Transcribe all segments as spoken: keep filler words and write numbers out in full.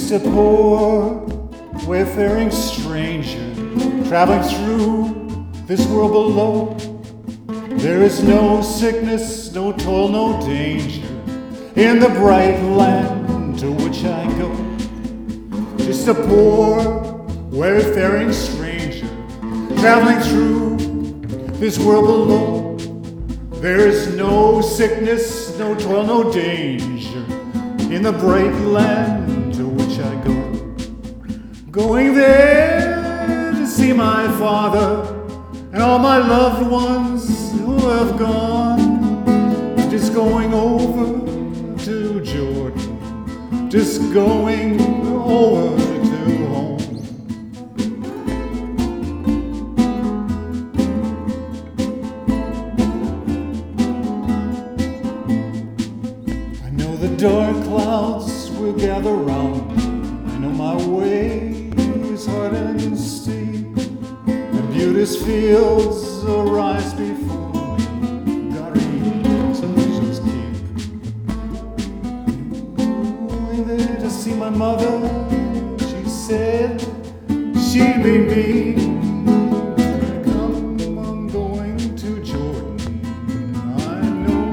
Just a poor, wayfaring stranger, traveling through this world below. There is no sickness, no toil, no danger in the bright land to which I go. Just a poor, wayfaring stranger, traveling through this world below. There is no sickness, no toil, no danger in the bright land to which I go. Going there to see my father and all my loved ones who have gone. Just going over to Jordan, just going over to home. I know the dark clouds will gather round me. I know my way is hard and steep, and beauteous fields arise before me. Guarding Solutions keep. Going there to see my mother, she said she'd meet me. Come, I'm going to Jordan. I know.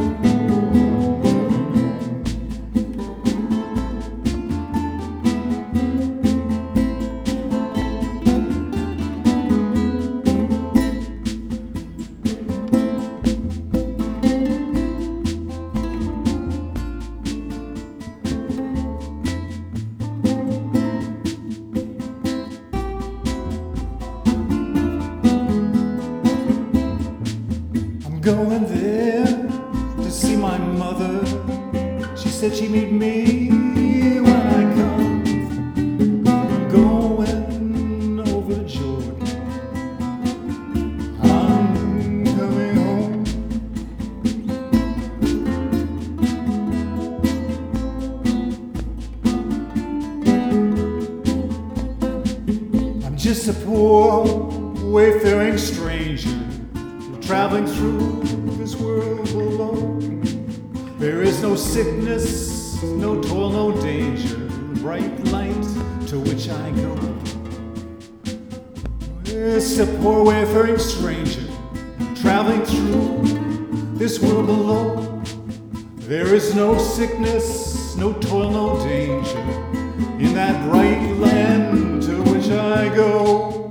Going there to see my mother. She said she'd meet me when I come. I'm going over Jordan. I'm coming home. I'm just a poor, wayfaring stranger, traveling through this world below. There is no sickness, no toil, no danger, the bright light to which I go. It's a poor wayfaring stranger, traveling through this world below. There is no sickness, no toil, no danger in that bright land to which I go.